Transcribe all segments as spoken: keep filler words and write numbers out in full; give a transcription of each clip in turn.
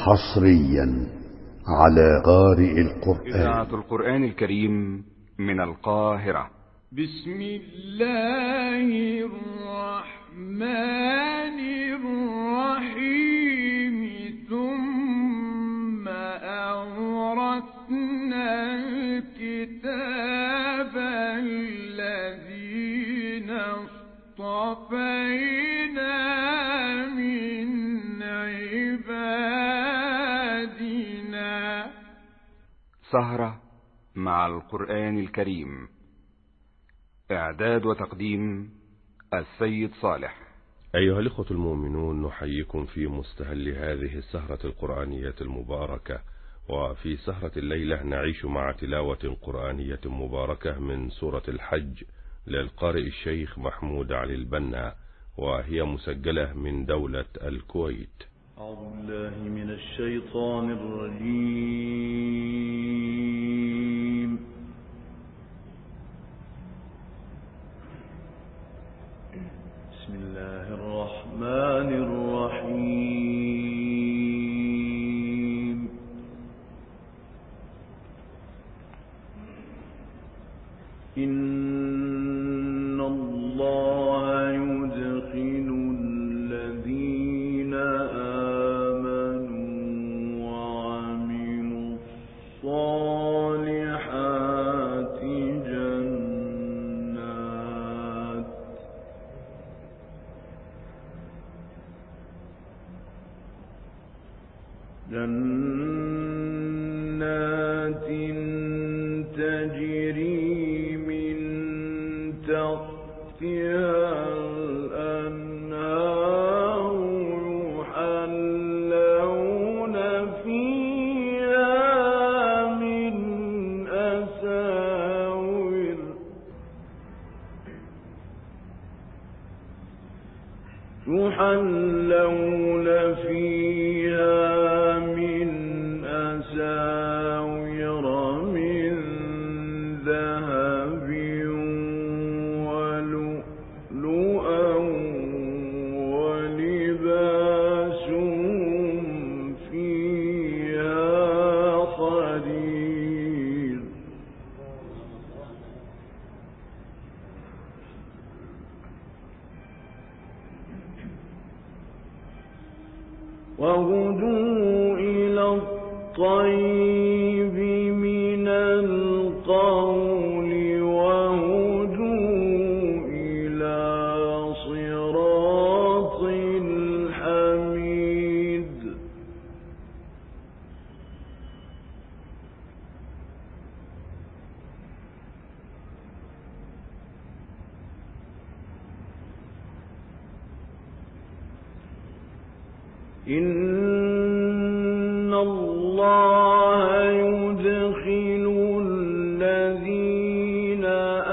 حصريا على قارئ القرآن. إذاعة القرآن الكريم من القاهرة. بسم الله الرحمن الرحيم. ثم أورثنا الكتاب الذين اصطفينا من عبادنا. سهرة مع القرآن الكريم. إعداد وتقديم السيد صالح. أيها الإخوة المؤمنون، نحييكم في مستهل هذه السهرة القرآنية المباركة. وفي سهرة الليلة نعيش مع تلاوة قرآنية مباركة من سورة الحج للقارئ الشيخ محمود علي البنا، وهي مسجلة من دولة الكويت. أعوذ بالله من الشيطان الرجيم. بسم الله الرحمن الرحيم. إن الله يدخل الذين آمنوا وعملوا الصالحات جنات جنات تجري من تحتها الأنهار يحلون فيها من أساور يحلون فيها من أساور من ذهب ولؤلؤا ولباسهم فيها حرير. وهدوا إلى الطيب من القول وهدوا إلى صراط الحميد. إن الله يدخل الذين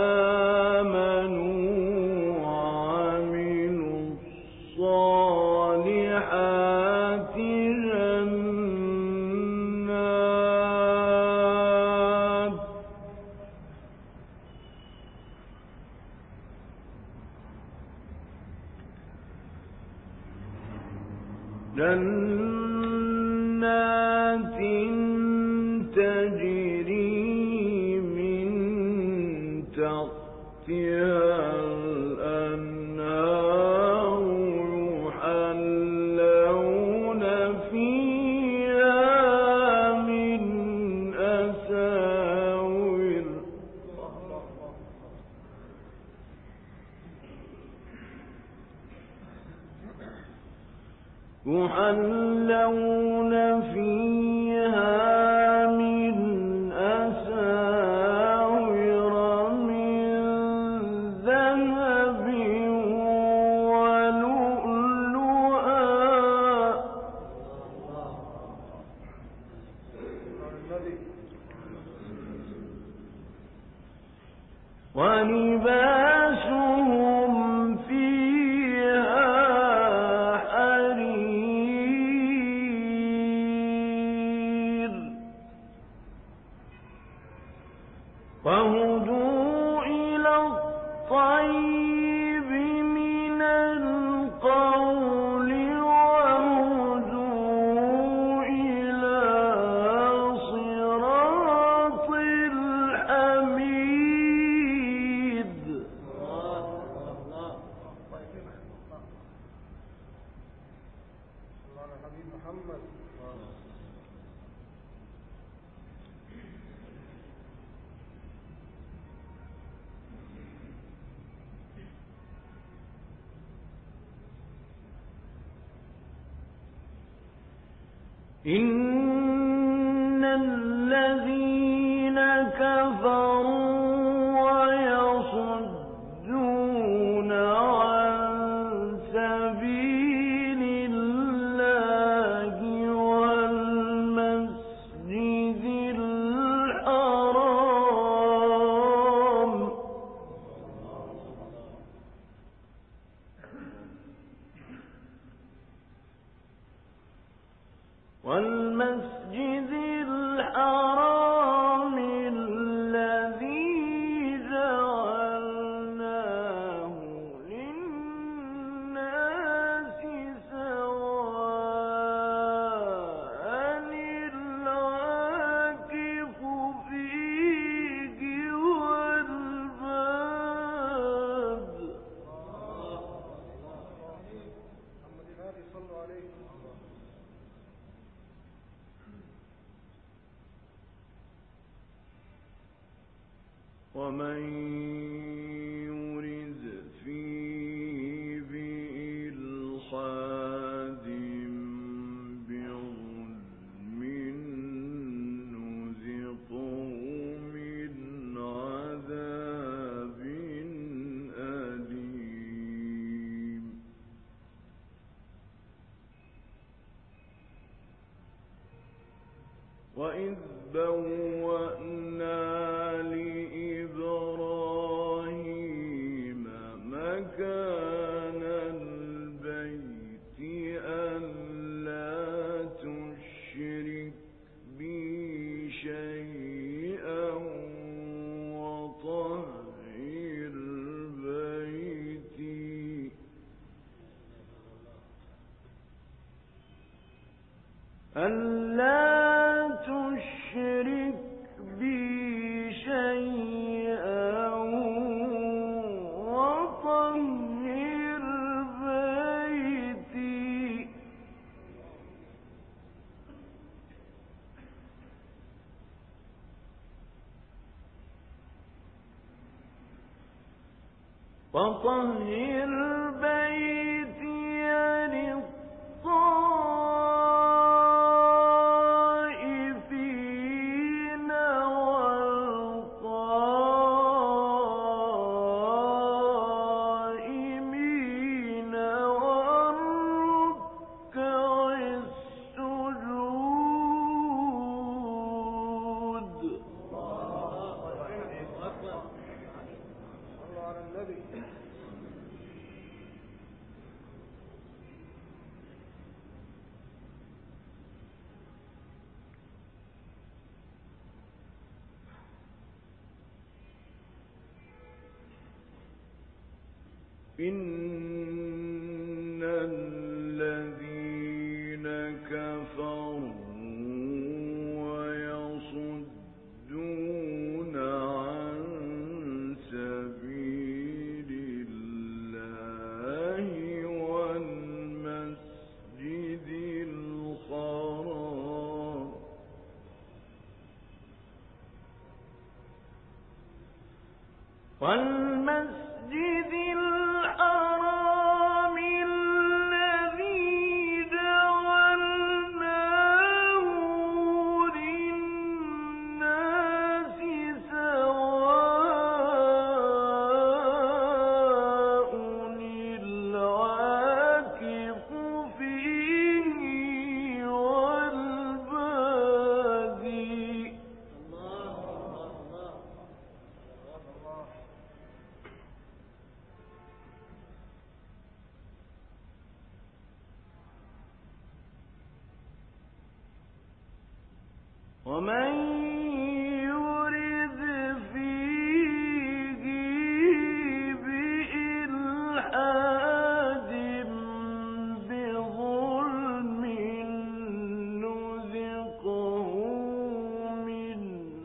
آمنوا وعملوا الصالحات جنات جنات تجري من تحتها الأنهار يحلون فيها من أساور يحلون فيها من أساور من ذهب ولؤلؤا ولباسهم فيها حرير. وهدوا إلى الطيب من القول وهدوا إن الذين كفروا ويصدون عن سبيل الله والمسجد الحرام والمسجد الحرام الذي جعلناه للناس سواء العاكف فيه والباد ومن يرد فيه بإلحاد بظلم نذقه من عذاب أليم وإذ بوأنا لإبراهيم مكان البيت ألا تشرك بي شيئا وطهر بيتي ألا تشرك بي شيئا وطهر بيتي وطهر بيتي للطائفين والقائمين والركع السجود إن الذين كفروا ويصدون عن سبيل الله والمسجد الحرام والمسجد الحرام الذي جعلناه للناس سواء العاكف فيه والبادي ومن يرد فيه بإلحاد بظلم نذقه من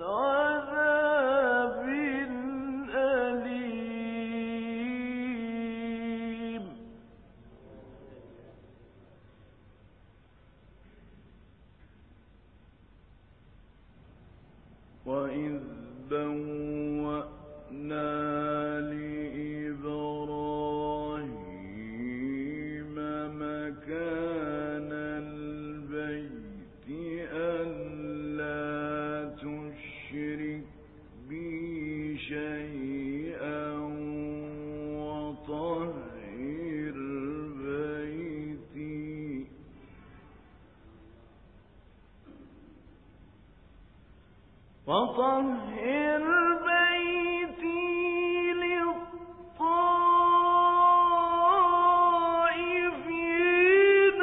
عذاب أليم وإذ بوأنا لإبراهيم مكان البيت ألا تشرك بي شيئا وطهر بيتي وطهر بيتي للطائفين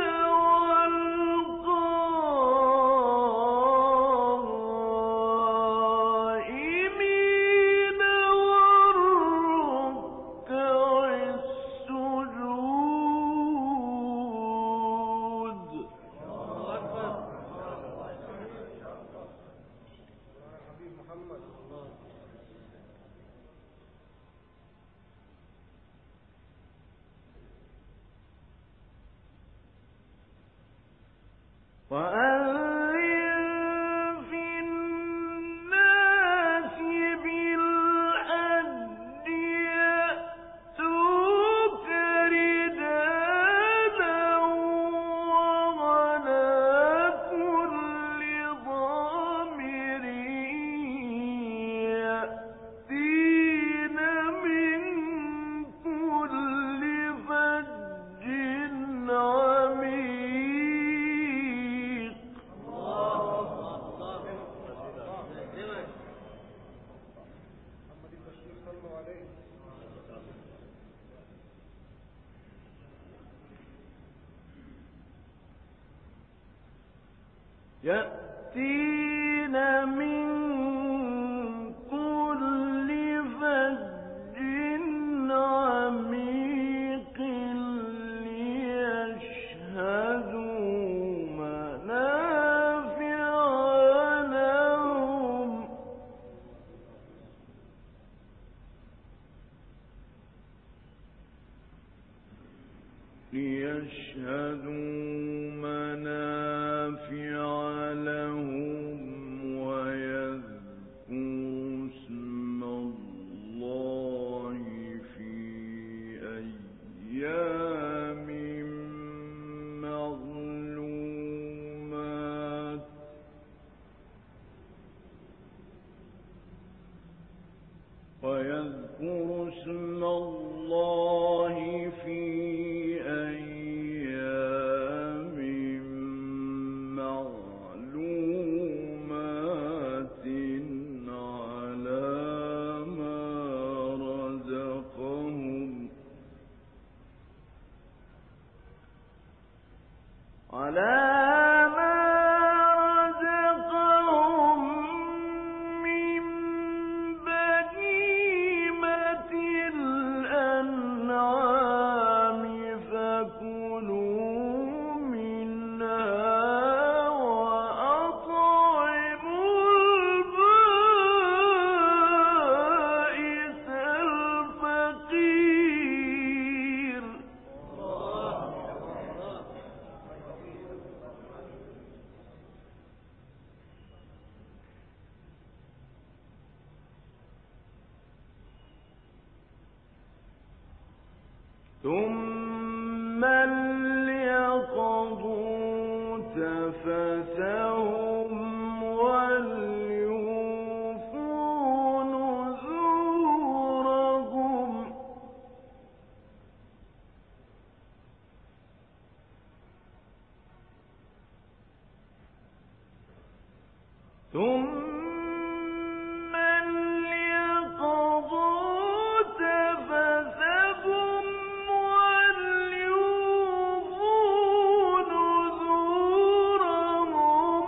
والقائمين والركع السجود. وأذن في الناس بالحج يأتوك رجالا وعلى كل ضامر يأتين من كل فج عميق. يأتين من كل فج عميق ليشهدوا منافع لهم ليشهدوا منافع لهم ويذكروا اسم الله في أيام معلومات ويذكروا اسم الله في أيام معلومات على ما رزقهم على ما رزقهم من بهيمة الأنعام فكلوا منها وأطعموا البائس الفقير. ثم ليقضوا تفثهم وليوفوا نذورهم ثم ليقضوا تفثهم وليوفوا نذورهم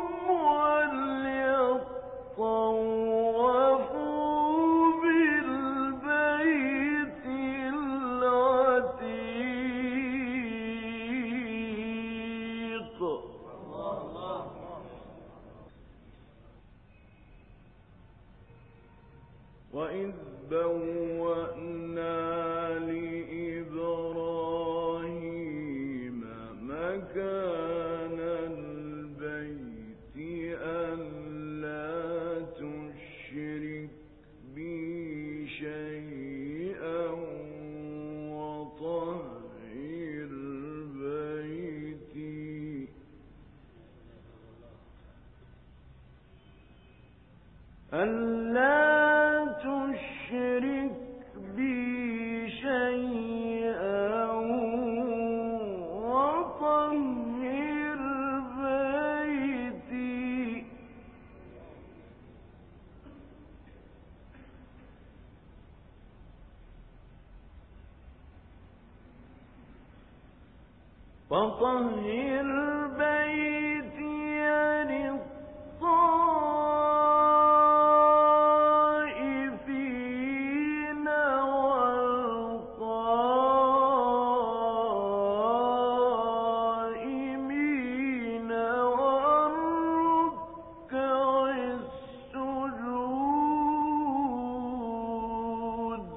وليطوفوا بالبيت العتيق. وإذ بوأنا لإبراهيم مكان البيت ألا تشرك ألا تشرك بي شيئا وطهر بيتي وطهر بيتي للطائفين والقائمين والركع السجود.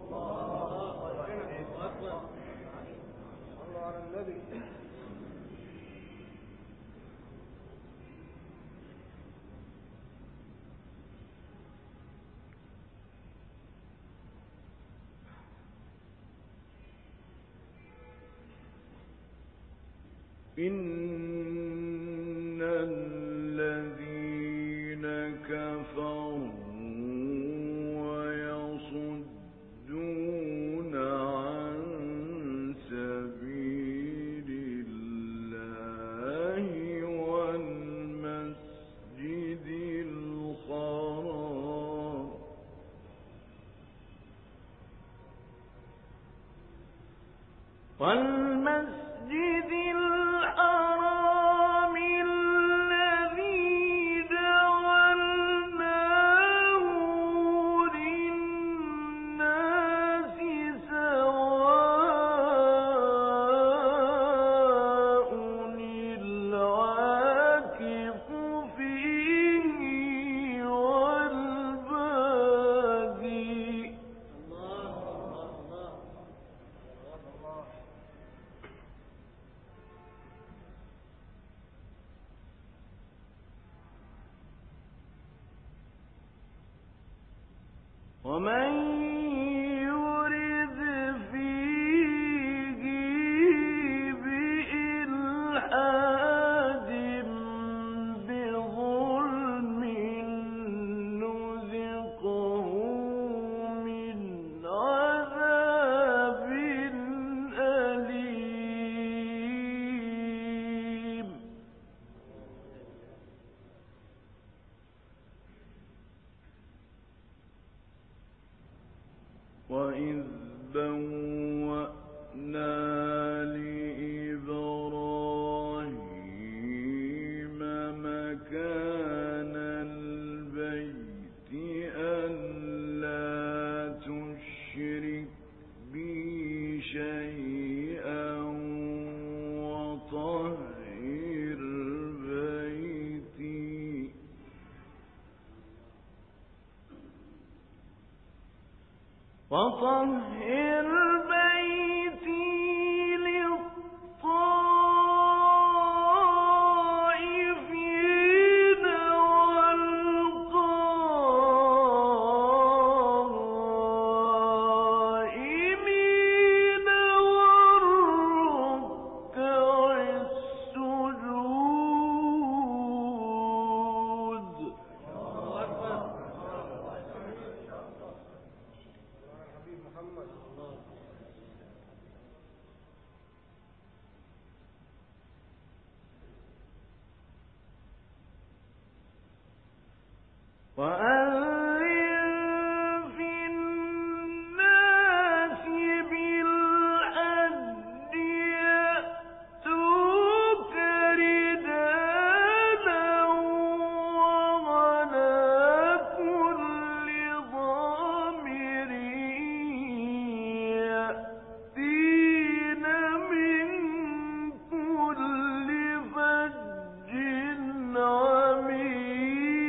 إن الذين كفروا ويصدون عن سبيل الله والمسجد الحرام والمسجد الحرام الذي جعلناه للناس سواء العاكف فيه والبادي. ومن يرد فيه بإلحاد بظلم نذقه من عذاب أليم. وإذ بوأنا لإبراهيم مكان البيت ألا تشرك بي شيئا وطهر بيتي وطهر بيتي للطائفين والقائمين والركع السجود. وأذن في الناس بالحج يأتوك رجالا وعلى كل ضامر يأتين من كل فج عميق.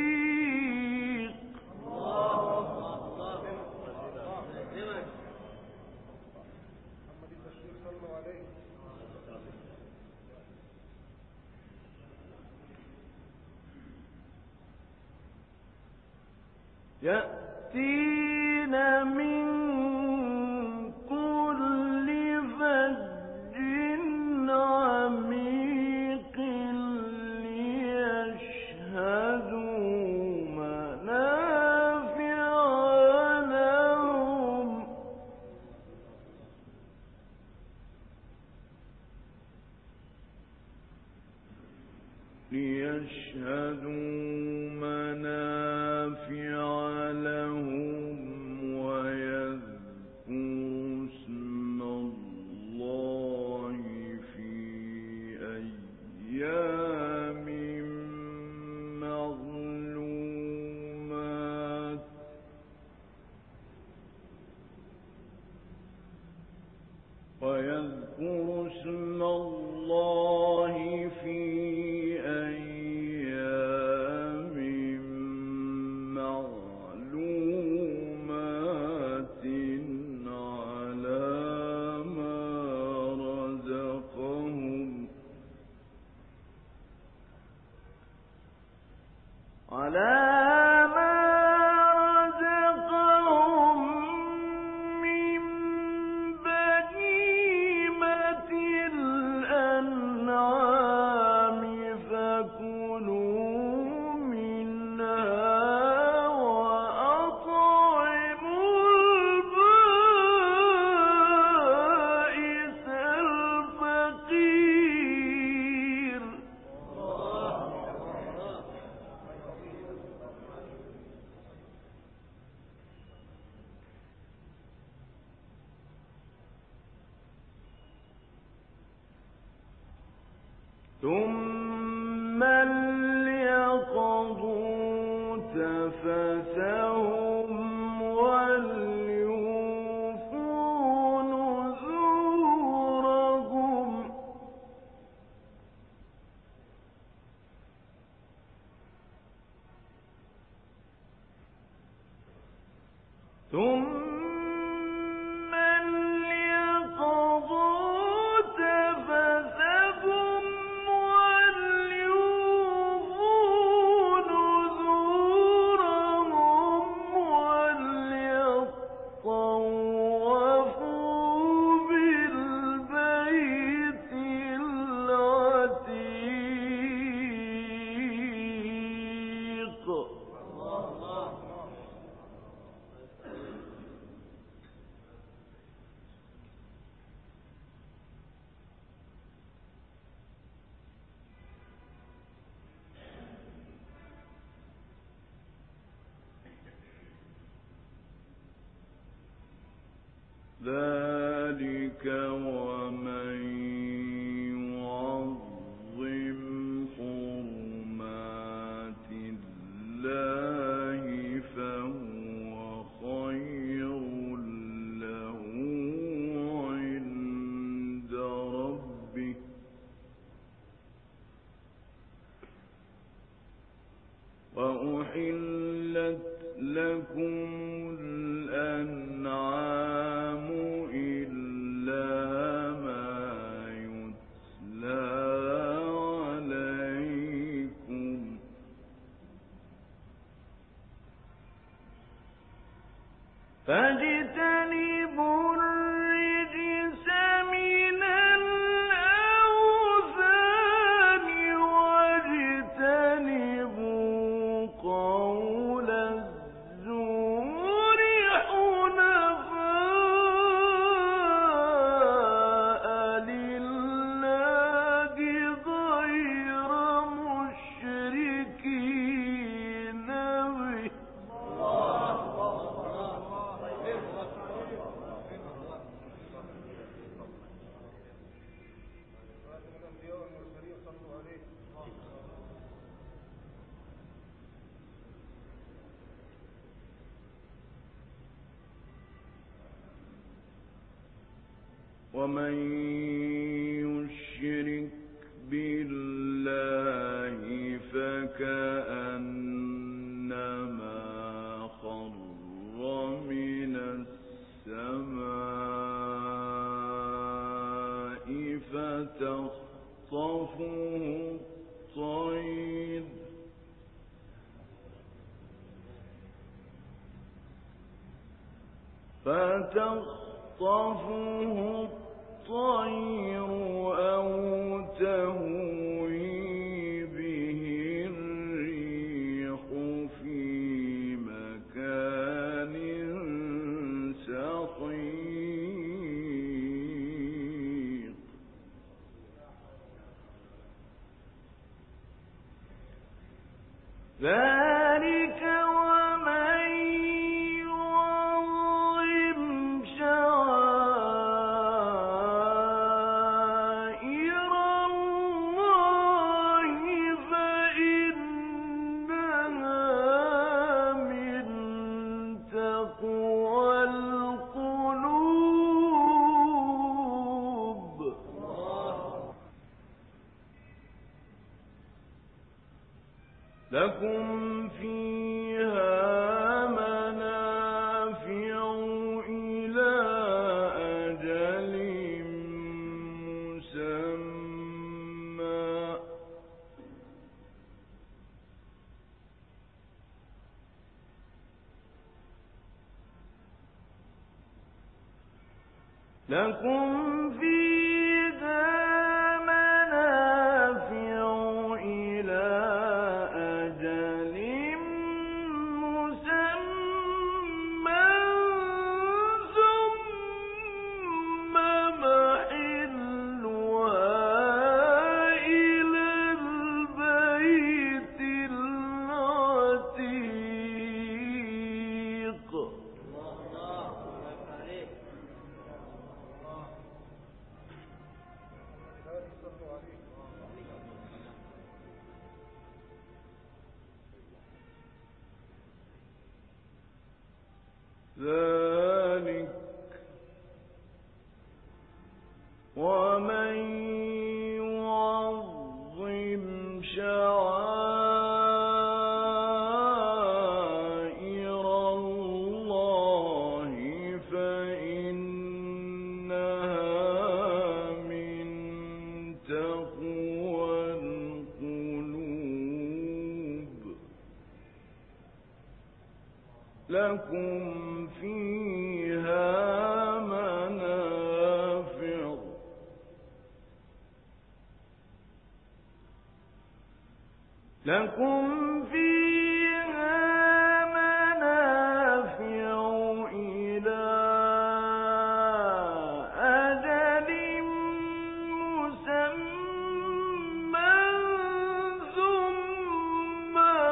يأتين من كل فج عميق ليشهدوا منافع ليشهدوا منافع لهم ويذكروا اسم الله في أيام معلومات ويذكروا اسم الله في أيام معلومات على ما رزقهم على ثم ليقضوا تفثهم وليوفوا نذورهم ثم ذلك ومن يعظم حرمات الله فهو خير له عند ربه وأحلت لكم الأنعام إلا ما يتلى عليكم فاجتنبوا الرجس من الأوثان واجتنبوا قول الزور حنفاء لله غير مشركين به ومن يشرك بالله فكأنما خر من السماء فتخطفه الطير فتخطفه الطير أو تهوي به الريح في مكان سحيق ذلك ومن يعظم شعائر الله فإنها من تقوى القلوب. لكم فيها منافع إلى أجل مسمى لكم فيها منافع إلى أجل مسمى ثم محلها إلى البيت العتيق. ذلك ومن يعظم شعائر الله فإنها من تقوى القلوب. لكم فيها منافع لكم فيها منافع إلى أجل مسمى ثم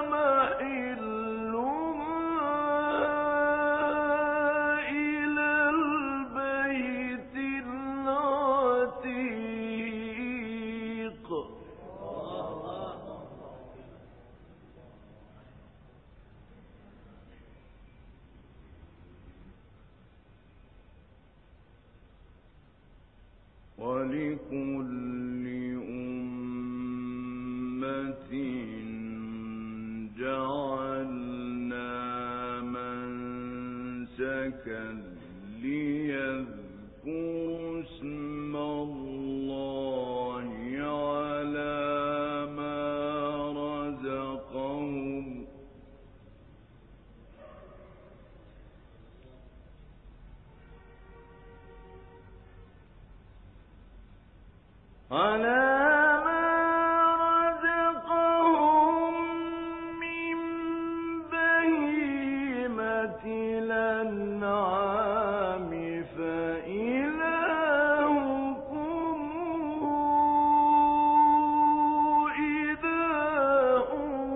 محلها إلى البيت العتيق. ولكل أمة جعلنا منسكا ليذكروا اسم الله على ما رزقهم على ما رزقهم من بهيمة الأنعام فإلهكم إله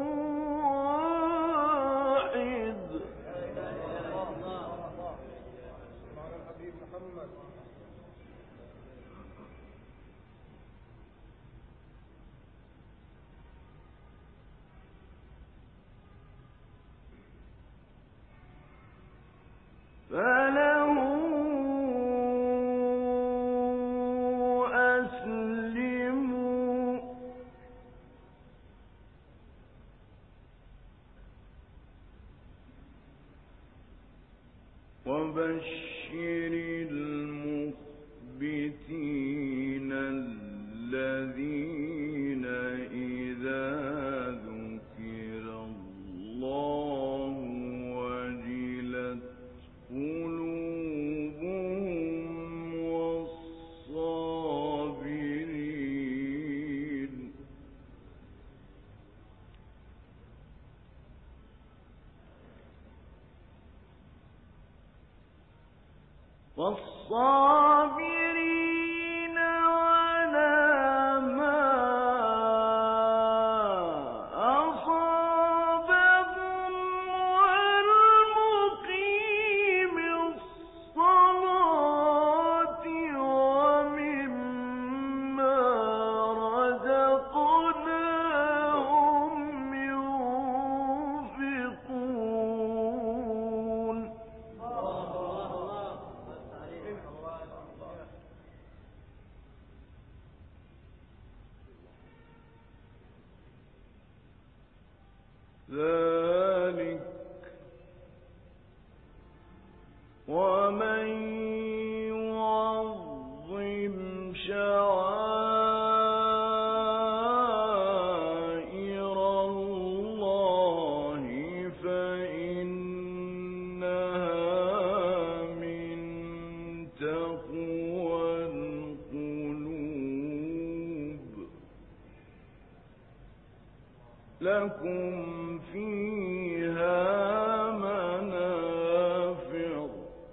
واحد. فله أسلموا وبشر المخبتين الذين إذا ذكر الله وجلت قلوبهم والصابرين والصابرين على ما أصابهم ذلك ومن يعظم شعائر الله فإنها من تقوى القلوب لكم فيها منافع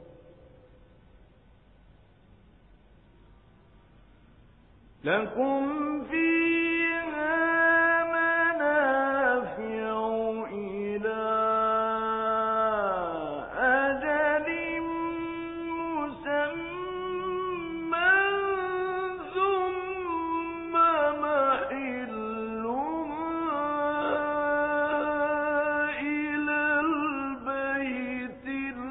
لكم فيها منافع إلى أجل مسمى ثم محلها إلى البيت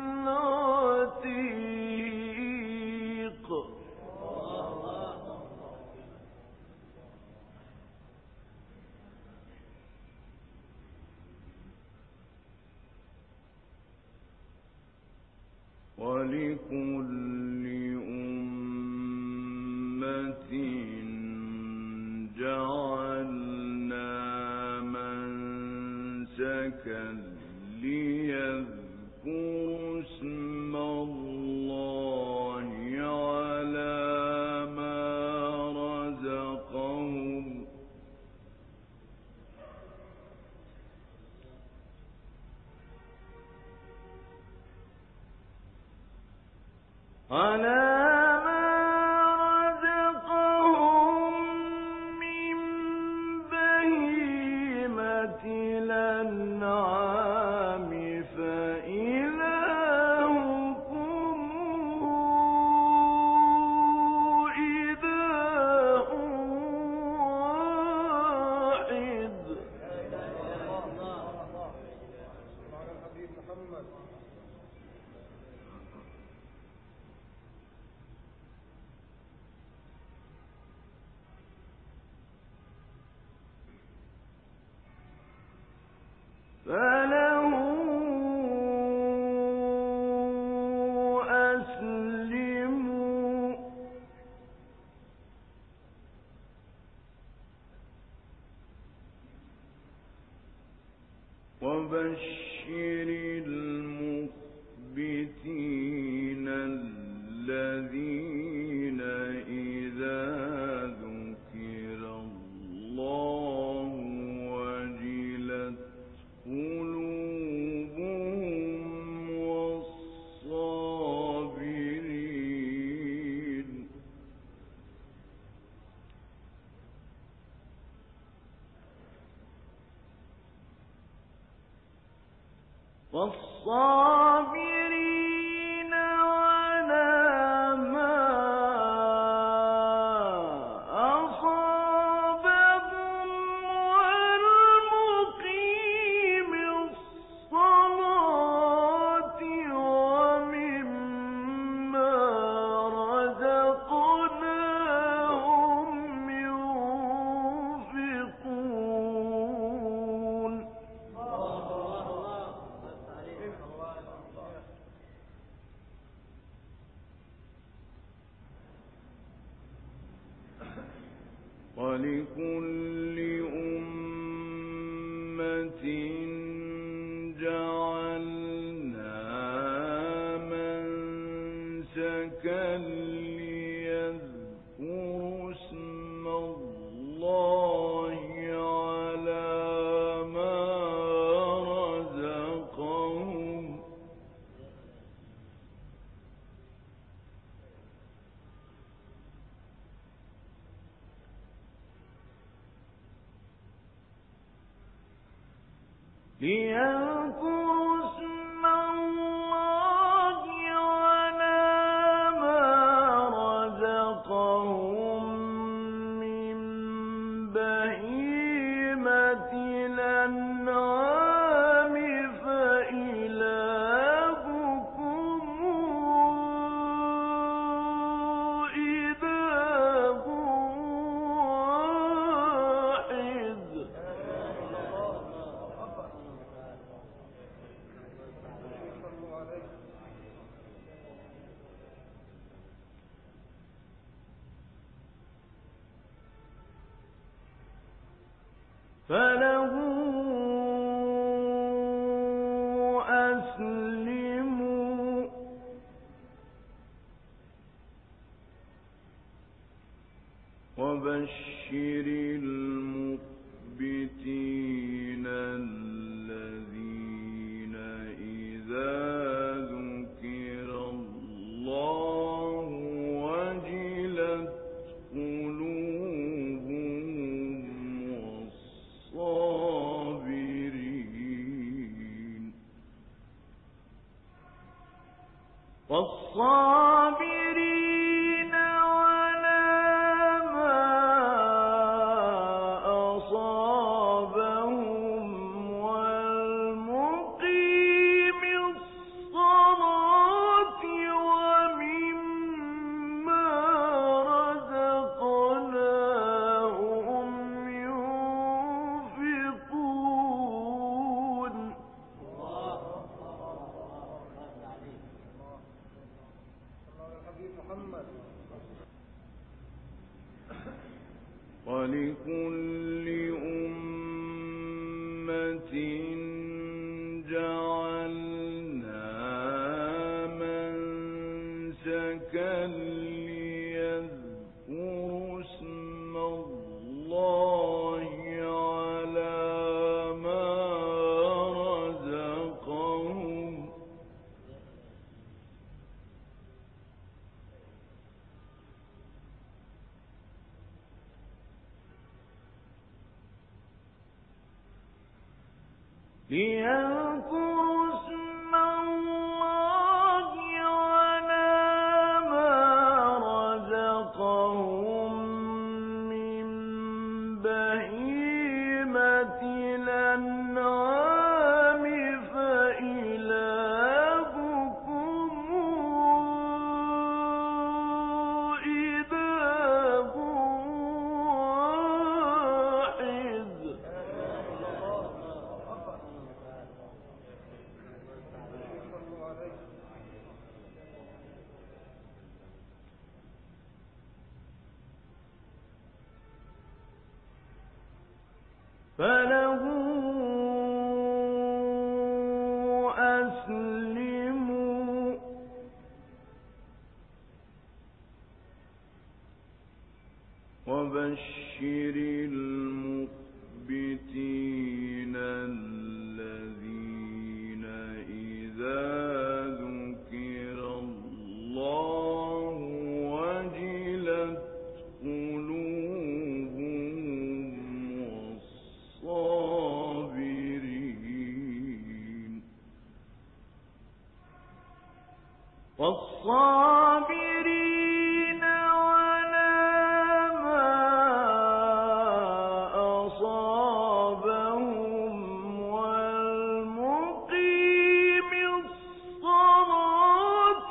العتيق ولكل أمة جعلنا منسكا ليذكروا اسم الله على ما رزقهم على ما رزقهم من بهيمة الأنعام فإلهكم إله واحد فله أسلموا وبشر المخبتين الذين إذا ذكر الله وجلت قلوبهم والصابرين والصابرين على ما أصابهم والمقيم الصلاة ومما رزقناهم ينفقون ولكل أمة جعلنا منسكا ليذكروا اسم الله على ما رزقهم ليذكروا اسم الله على ما رزقهم من بهيمة الأنعام فإلهكم إله واحد فله أسلموا وبشر المخبتين الذين إذا ذكر الله وجلت قلوبهم والصابرين والصابرين على ما أصابهم والمقيم الصلاة ومما رزقناهم ينفقون ولكل أمة جعلنا منسكا ليذكروا اسم الله على ما رزقهم ليذكروا اسم الله على ما رزقهم من بهيمة الأنعام فإلهكم إله واحد فله أسلموا وبشر المخبتين الذين إذا ذكر الله وجلت قلوبهم والصابرين والصابرين على ما أصابهم والمقيم الصلاة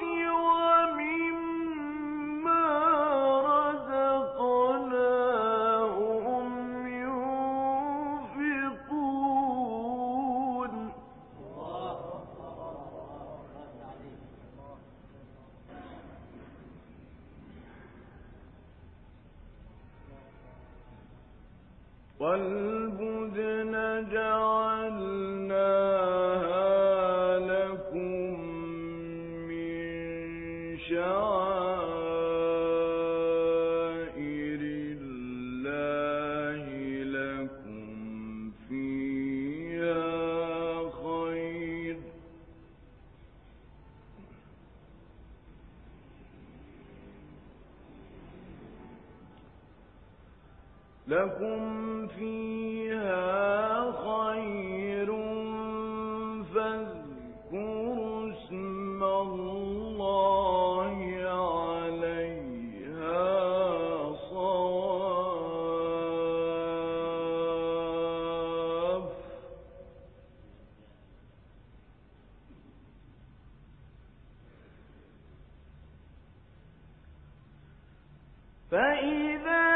ومما رزقناهم ينفقون والبدن جعلناها لكم من شعائر الله لكم فيها خير لكم فيها خير فاذكروا اسم الله عليها صواف فإذا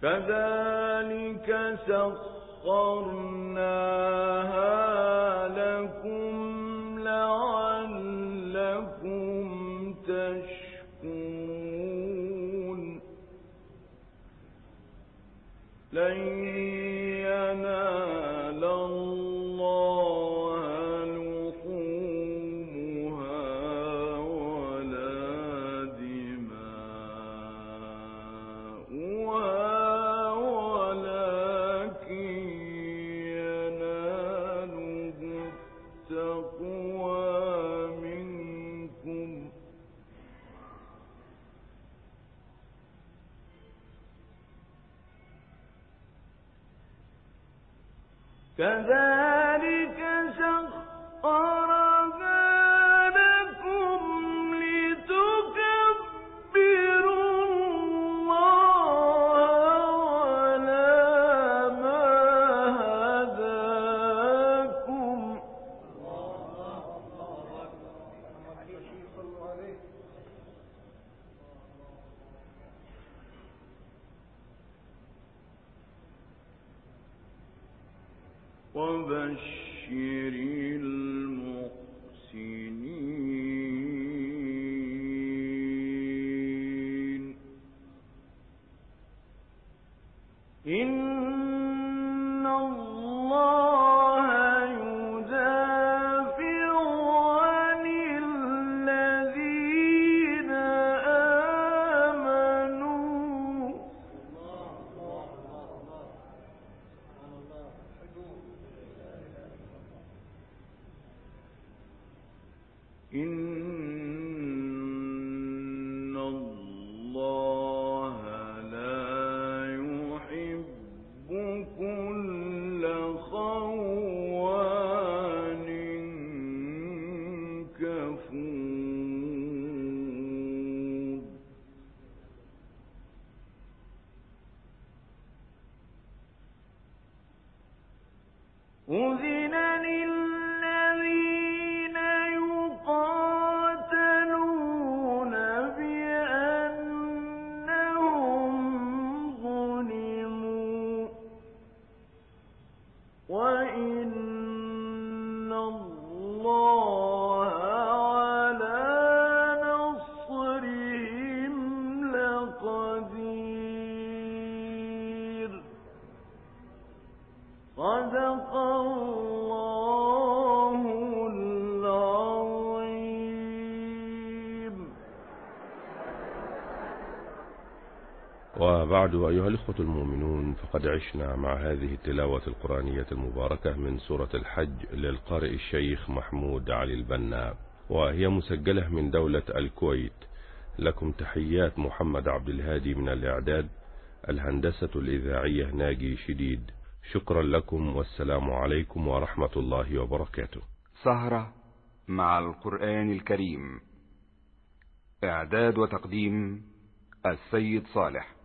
كذلك سخرناها لكم لعلكم تشكرون لن ينال الله لحومها ولا دماؤها ولكن يناله التقوى منكم كذلك سخرها لكم لتكبروا الله على ما هداكم وبشر المحسنين إن الله يدافع عن الذين آمنوا إن الله لا يحب كل خوان كفور أذن للذين يقاتلون بأنهم ظلموا وإن الله على نصرهم لقدير صدق الله العظيم. وبعد أيها الإخوة المؤمنون، فقد عشنا مع هذه التلاوة القرآنية المباركة من سورة الحج للقارئ الشيخ محمود علي البنا، وهي مسجلة من دولة الكويت. لكم تحيات محمد عبد الهادي من الإعداد، الهندسة الإذاعية ناجي شديد. شكرا لكم والسلام عليكم ورحمة الله وبركاته. سهرة مع القرآن الكريم، إعداد وتقديم السيد صالح.